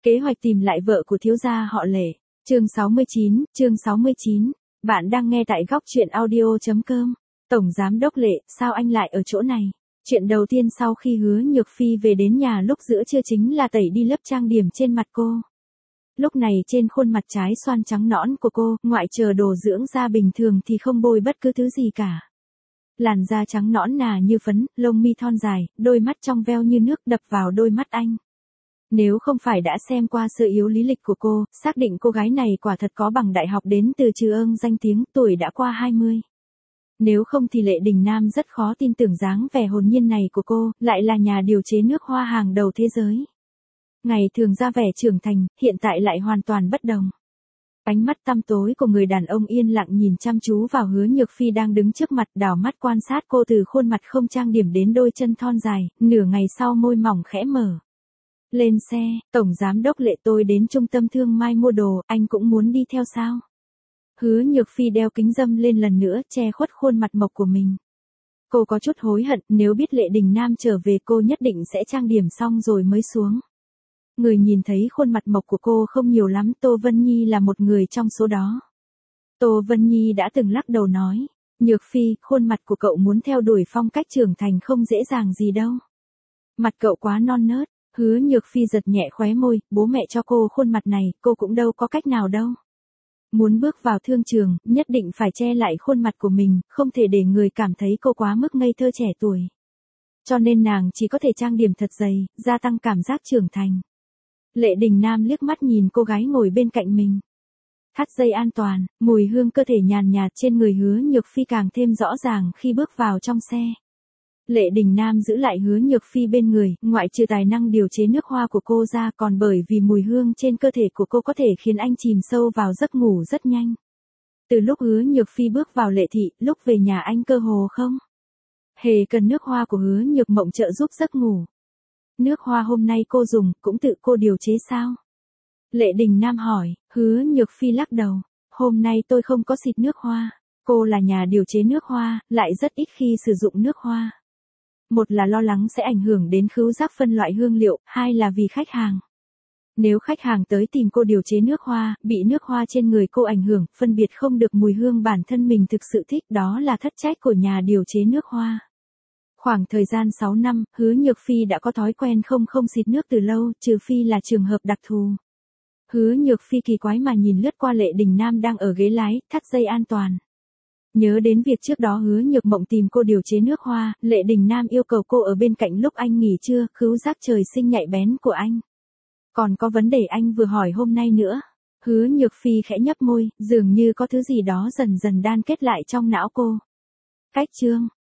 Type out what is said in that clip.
Kế hoạch tìm lại vợ của thiếu gia họ Lệ. Chương 69. Bạn đang nghe tại góc truyện audio.com. Tổng giám đốc Lệ, sao anh lại ở chỗ này? Chuyện đầu tiên sau khi Hứa Nhược Phi về đến nhà lúc giữa trưa chính là tẩy đi lớp trang điểm trên mặt cô. Lúc này trên khuôn mặt trái xoan trắng nõn của cô, ngoại trừ đồ dưỡng da bình thường thì không bôi bất cứ thứ gì cả. Làn da trắng nõn nà như phấn, lông mi thon dài, đôi mắt trong veo như nước đập vào đôi mắt anh. Nếu không phải đã xem qua sơ yếu lý lịch của cô, xác định cô gái này quả thật có bằng đại học đến từ trường danh tiếng, tuổi đã qua 20. Nếu không thì Lệ Đình Nam rất khó tin tưởng dáng vẻ hồn nhiên này của cô, lại là nhà điều chế nước hoa hàng đầu thế giới. Ngày thường ra vẻ trưởng thành, hiện tại lại hoàn toàn bất đồng. Ánh mắt tăm tối của người đàn ông yên lặng nhìn chăm chú vào Hứa Nhược Phi đang đứng trước mặt, đảo mắt quan sát cô từ khuôn mặt không trang điểm đến đôi chân thon dài, nửa ngày sau môi mỏng khẽ mở. Lên xe, Tổng giám đốc Lệ, tôi đến trung tâm thương mại mua đồ, anh cũng muốn đi theo sao? Hứa Nhược Phi đeo kính râm lên lần nữa, che khuất khuôn mặt mộc của mình. Cô có chút hối hận, nếu biết Lệ Đình Nam trở về cô nhất định sẽ trang điểm xong rồi mới xuống. Người nhìn thấy khuôn mặt mộc của cô không nhiều lắm, Tô Vân Nhi là một người trong số đó. Tô Vân Nhi đã từng lắc đầu nói, Nhược Phi, khuôn mặt của cậu muốn theo đuổi phong cách trưởng thành không dễ dàng gì đâu. Mặt cậu quá non nớt. Hứa Nhược Phi giật nhẹ khóe môi, bố mẹ cho cô khuôn mặt này, cô cũng đâu có cách nào đâu. Muốn bước vào thương trường, nhất định phải che lại khuôn mặt của mình, không thể để người cảm thấy cô quá mức ngây thơ trẻ tuổi. Cho nên nàng chỉ có thể trang điểm thật dày, gia tăng cảm giác trưởng thành. Lệ Đình Nam liếc mắt nhìn cô gái ngồi bên cạnh mình. Thắt dây an toàn, mùi hương cơ thể nhàn nhạt trên người Hứa Nhược Phi càng thêm rõ ràng khi bước vào trong xe. Lệ Đình Nam giữ lại Hứa Nhược Phi bên người, ngoại trừ tài năng điều chế nước hoa của cô ra còn bởi vì mùi hương trên cơ thể của cô có thể khiến anh chìm sâu vào giấc ngủ rất nhanh. Từ lúc Hứa Nhược Phi bước vào Lệ thị, lúc về nhà anh cơ hồ không hề cần nước hoa của Hứa Nhược Mộng trợ giúp giấc ngủ. Nước hoa hôm nay cô dùng, cũng tự cô điều chế sao? Lệ Đình Nam hỏi, Hứa Nhược Phi lắc đầu, hôm nay tôi không có xịt nước hoa. Cô là nhà điều chế nước hoa, lại rất ít khi sử dụng nước hoa. Một là lo lắng sẽ ảnh hưởng đến khứu giác phân loại hương liệu, hai là vì khách hàng. Nếu khách hàng tới tìm cô điều chế nước hoa, bị nước hoa trên người cô ảnh hưởng, phân biệt không được mùi hương bản thân mình thực sự thích, đó là thất trách của nhà điều chế nước hoa. Khoảng thời gian 6 năm, Hứa Nhược Phi đã có thói quen không xịt nước từ lâu, trừ phi là trường hợp đặc thù. Hứa Nhược Phi kỳ quái mà nhìn lướt qua Lệ Đình Nam đang ở ghế lái, thắt dây an toàn. Nhớ đến việc trước đó Hứa Nhược Mộng tìm cô điều chế nước hoa, Lệ Đình Nam yêu cầu cô ở bên cạnh lúc anh nghỉ trưa, khứu giác trời sinh nhạy bén của anh. Còn có vấn đề anh vừa hỏi hôm nay nữa. Hứa Nhược Phi khẽ nhấp môi, dường như có thứ gì đó dần dần đan kết lại trong não cô. Cách chương,